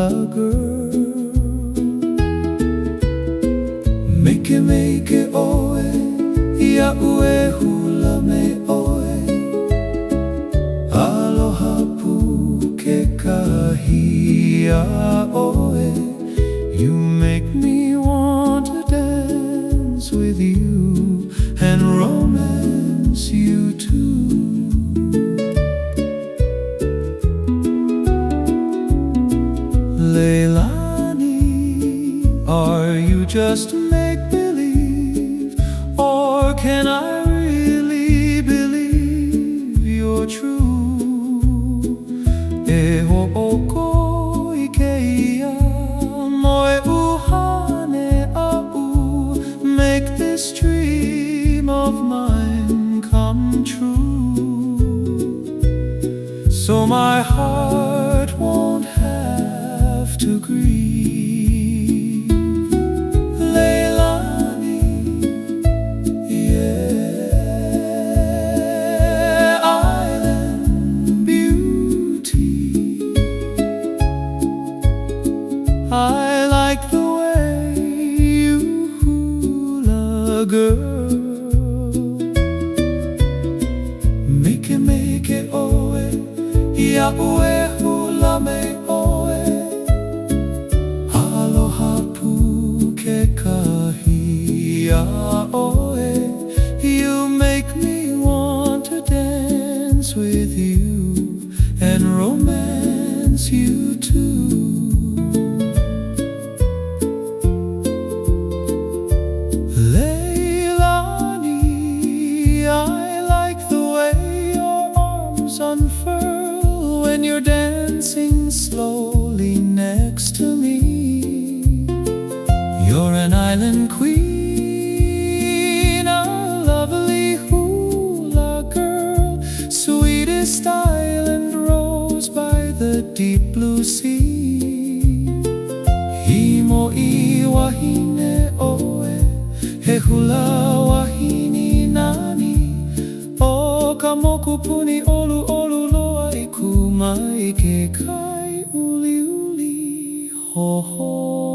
hula girl. Make it oe, ia ue hula me oe. Aloha pu ke kahia oe. You make me want to dance with you and romance you too. Leilani, are you just make-believe, or can I really believe you're true? E ho'oko i ke ia, moe uhane a'u, make this dream of mine come true, so my heart won't have to grieve. Leilani, yeah, island beauty. I like the way you hula, girl. Make it oe, ia ue hula me oe. Aloha pu ke kahia oe. You make me want to dance with you and romance you too. Leilani, I like the way your arms unfurl when you're dancing slowly next to me. You're an island queen, a lovely hula girl, sweetest island rose by the deep blue sea. Himo'i wahine oe, he hula wahini nani. O ka moku puni olu olu loa i kumai ke kai uli uli ho ho.